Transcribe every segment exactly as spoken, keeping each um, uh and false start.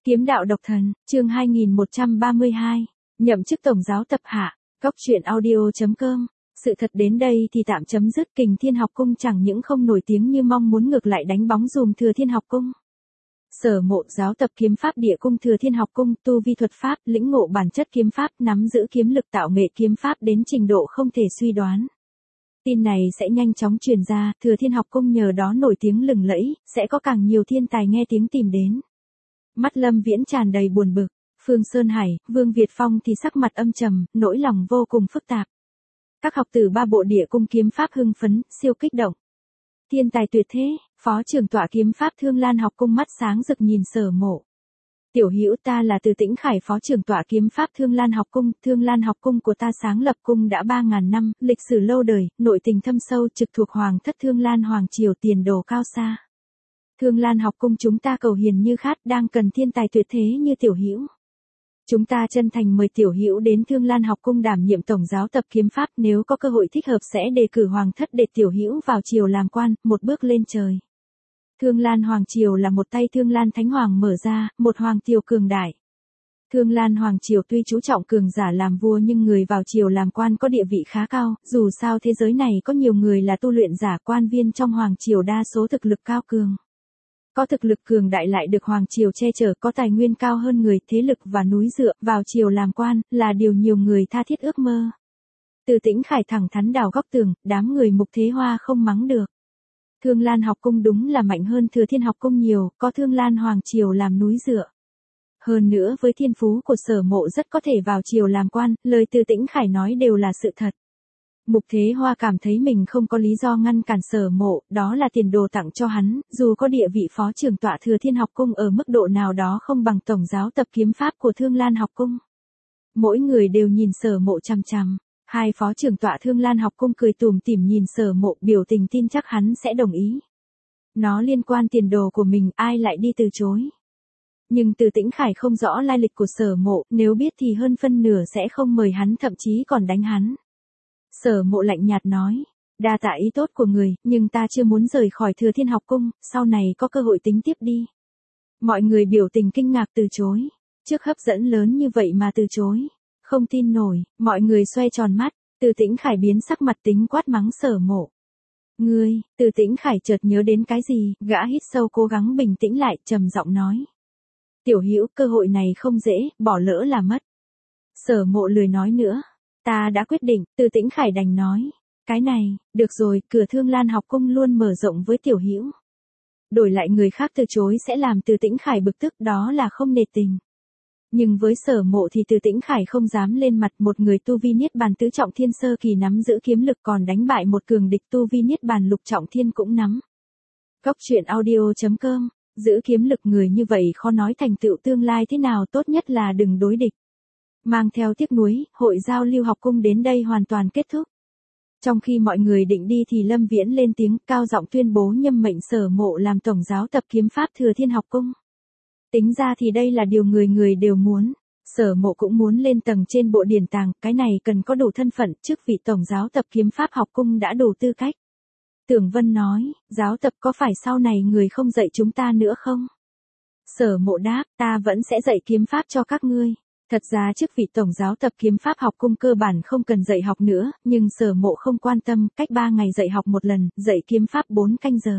Kiếm đạo độc thần, chương hai nghìn một trăm ba mươi hai, nhậm chức tổng giáo tập hạ, góc truyện audio.com. Sự thật đến đây thì tạm chấm dứt. Kình Thiên Học Cung chẳng những không nổi tiếng như mong muốn, ngược lại đánh bóng dùm Thừa Thiên Học Cung. Sở Mộ giáo tập kiếm pháp Địa Cung Thừa Thiên Học Cung, tu vi thuật pháp, lĩnh ngộ bản chất kiếm pháp, nắm giữ kiếm lực tạo nghệ kiếm pháp đến trình độ không thể suy đoán. Tin này sẽ nhanh chóng truyền ra, Thừa Thiên Học Cung nhờ đó nổi tiếng lừng lẫy, sẽ có càng nhiều thiên tài nghe tiếng tìm đến. Mắt Lâm Viễn tràn đầy buồn bực, Phương Sơn Hải, Vương Việt Phong thì sắc mặt âm trầm, nỗi lòng vô cùng phức tạp. Các học tử ba bộ Địa Cung kiếm pháp hưng phấn, siêu kích động. Thiên tài tuyệt thế, phó trưởng tọa kiếm pháp Thương Lan Học Cung mắt sáng rực nhìn Sở Mộ. Tiểu hữu, ta là Từ Tĩnh Khải, phó trưởng tọa kiếm pháp Thương Lan Học Cung. Thương Lan Học Cung của ta sáng lập cung đã ba ngàn năm, lịch sử lâu đời, nội tình thâm sâu, trực thuộc Hoàng thất Thương Lan Hoàng triều, tiền đồ cao xa. Thương Lan Học Cung chúng ta cầu hiền như khát, đang cần thiên tài tuyệt thế như tiểu hữu. Chúng ta chân thành mời tiểu hữu đến Thương Lan Học Cung đảm nhiệm tổng giáo tập kiếm pháp, nếu có cơ hội thích hợp sẽ đề cử Hoàng thất để tiểu hữu vào triều làm quan, một bước lên trời. Thương Lan Hoàng triều là một tay Thương Lan Thánh Hoàng mở ra, một hoàng triều cường đại. Thương Lan Hoàng triều tuy chú trọng cường giả làm vua nhưng người vào triều làm quan có địa vị khá cao, dù sao thế giới này có nhiều người là tu luyện giả, quan viên trong hoàng triều đa số thực lực cao cường. Có thực lực cường đại lại được hoàng triều che chở, có tài nguyên cao hơn người, thế lực và núi dựa, vào triều làm quan là điều nhiều người tha thiết ước mơ. Từ Tĩnh Khải thẳng thắn đào góc tường, đám người Mục Thế Hoa không mắng được. Thương Lan Học Cung đúng là mạnh hơn Thừa Thiên Học Cung nhiều, có Thương Lan Hoàng triều làm núi dựa. Hơn nữa với thiên phú của Sở Mộ rất có thể vào triều làm quan, lời Từ Tĩnh Khải nói đều là sự thật. Mục Thế Hoa cảm thấy mình không có lý do ngăn cản Sở Mộ, đó là tiền đồ tặng cho hắn, dù có địa vị phó trưởng tọa Thừa Thiên Học Cung ở mức độ nào đó không bằng tổng giáo tập kiếm pháp của Thương Lan Học Cung. Mỗi người đều nhìn Sở Mộ chằm chằm. Hai phó trưởng tọa Thương Lan Học Cung cười tủm tỉm nhìn Sở Mộ, biểu tình tin chắc hắn sẽ đồng ý. Nó liên quan tiền đồ của mình, ai lại đi từ chối. Nhưng Từ Tĩnh Khải không rõ lai lịch của Sở Mộ, nếu biết thì hơn phân nửa sẽ không mời hắn, thậm chí còn đánh hắn. Sở Mộ lạnh nhạt nói, đa tạ ý tốt của người, nhưng ta chưa muốn rời khỏi Thừa Thiên Học Cung, sau này có cơ hội tính tiếp đi. Mọi người biểu tình kinh ngạc từ chối. Trước hấp dẫn lớn như vậy mà từ chối. Không tin nổi, mọi người xoay tròn mắt, Từ Tĩnh Khải biến sắc mặt, tính quát mắng Sở Mộ. Ngươi, Từ Tĩnh Khải chợt nhớ đến cái gì, gã hít sâu cố gắng bình tĩnh lại, trầm giọng nói. Tiểu hữu, cơ hội này không dễ, bỏ lỡ là mất. Sở Mộ lười nói nữa. Ta đã quyết định, Từ Tĩnh Khải đành nói. Cái này, được rồi, cửa Thương Lan Học Cung luôn mở rộng với tiểu hữu. Đổi lại người khác từ chối sẽ làm Từ Tĩnh Khải bực tức, đó là không nể tình. Nhưng với Sở Mộ thì Từ Tĩnh Khải không dám lên mặt, một người tu vi niết bàn tứ trọng thiên sơ kỳ nắm giữ kiếm lực còn đánh bại một cường địch tu vi niết bàn lục trọng thiên cũng nắm. Góc truyện audio.com, giữ kiếm lực người như vậy khó nói thành tựu tương lai thế nào, tốt nhất là đừng đối địch. Mang theo tiếc nuối, hội giao lưu học cung đến đây hoàn toàn kết thúc. Trong khi mọi người định đi thì Lâm Viễn lên tiếng, cao giọng tuyên bố nhâm mệnh Sở Mộ làm tổng giáo tập kiếm pháp Thừa Thiên Học Cung. Tính ra thì đây là điều người người đều muốn. Sở Mộ cũng muốn lên tầng trên bộ điển tàng, cái này cần có đủ thân phận, chức vị tổng giáo tập kiếm pháp học cung đã đủ tư cách. Tưởng Vân nói, giáo tập có phải sau này người không dạy chúng ta nữa không? Sở Mộ đáp, ta vẫn sẽ dạy kiếm pháp cho các ngươi. Thật ra chức vị tổng giáo tập kiếm pháp học cung cơ bản không cần dạy học nữa, nhưng Sở Mộ không quan tâm, cách ba ngày dạy học một lần, dạy kiếm pháp bốn canh giờ.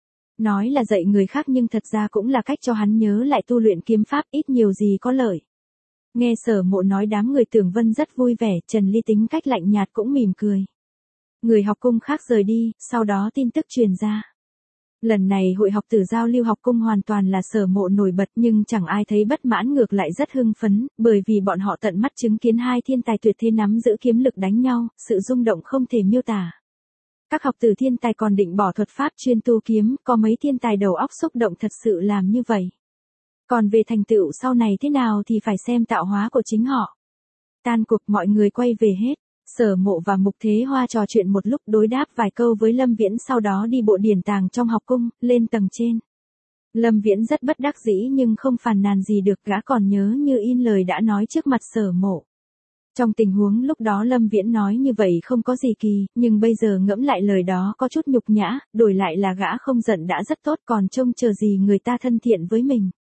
Nói là dạy người khác nhưng thật ra cũng là cách cho hắn nhớ lại tu luyện kiếm pháp, ít nhiều gì có lợi. Nghe Sở Mộ nói đám người Tưởng Vân rất vui vẻ, Trần Ly tính cách lạnh nhạt cũng mỉm cười. Người học cung khác rời đi, sau đó tin tức truyền ra. Lần này hội học tử giao lưu học cung hoàn toàn là Sở Mộ nổi bật, nhưng chẳng ai thấy bất mãn, ngược lại rất hưng phấn, bởi vì bọn họ tận mắt chứng kiến hai thiên tài tuyệt thế nắm giữ kiếm lực đánh nhau, sự rung động không thể miêu tả. Các học tử thiên tài còn định bỏ thuật pháp chuyên tu kiếm, có mấy thiên tài đầu óc xúc động thật sự làm như vậy. Còn về thành tựu sau này thế nào thì phải xem tạo hóa của chính họ. Tan cuộc mọi người quay về hết. Sở Mộ và Mục Thế Hoa trò chuyện một lúc, đối đáp vài câu với Lâm Viễn, sau đó đi bộ điển tàng trong học cung, lên tầng trên. Lâm Viễn rất bất đắc dĩ nhưng không phàn nàn gì được, gã còn nhớ như in lời đã nói trước mặt Sở Mộ. Trong tình huống lúc đó Lâm Viễn nói như vậy không có gì kỳ, nhưng bây giờ ngẫm lại lời đó có chút nhục nhã, đổi lại là gã không giận đã rất tốt, còn trông chờ gì người ta thân thiện với mình.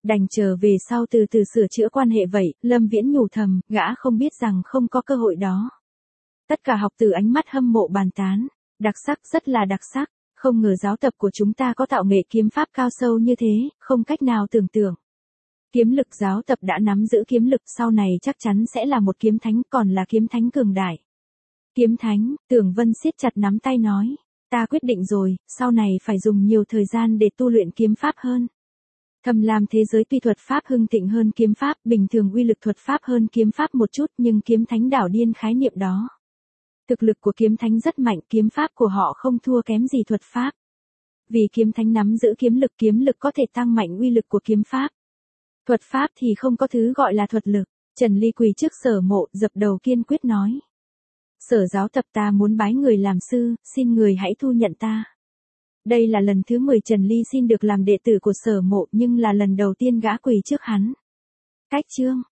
Đành chờ về sau từ từ sửa chữa quan hệ vậy, Lâm Viễn nhủ thầm, gã không biết rằng không có cơ hội đó. Tất cả học từ ánh mắt hâm mộ bàn tán. Đặc sắc, rất là đặc sắc. Không ngờ giáo tập của chúng ta có tạo nghệ kiếm pháp cao sâu như thế, không cách nào tưởng tượng. Kiếm lực giáo tập đã nắm giữ kiếm lực, sau này chắc chắn sẽ là một kiếm thánh, còn là kiếm thánh cường đại. Kiếm thánh, Tưởng Vân siết chặt nắm tay nói. Ta quyết định rồi, sau này phải dùng nhiều thời gian để tu luyện kiếm pháp hơn. Thầm Lam thế giới tuy thuật pháp hưng thịnh hơn kiếm pháp, bình thường uy lực thuật pháp hơn kiếm pháp một chút, nhưng kiếm thánh đảo điên khái niệm đó. Thực lực của kiếm thánh rất mạnh, kiếm pháp của họ không thua kém gì thuật pháp. Vì kiếm thánh nắm giữ kiếm lực, kiếm lực có thể tăng mạnh uy lực của kiếm pháp. Thuật pháp thì không có thứ gọi là thuật lực. Trần Ly quỳ trước Sở Mộ, dập đầu kiên quyết nói. Sở giáo tập, ta muốn bái người làm sư, xin người hãy thu nhận ta. Đây là lần thứ mười Trần Ly xin được làm đệ tử của Sở Mộ, nhưng là lần đầu tiên gã quỳ trước hắn. Cách chương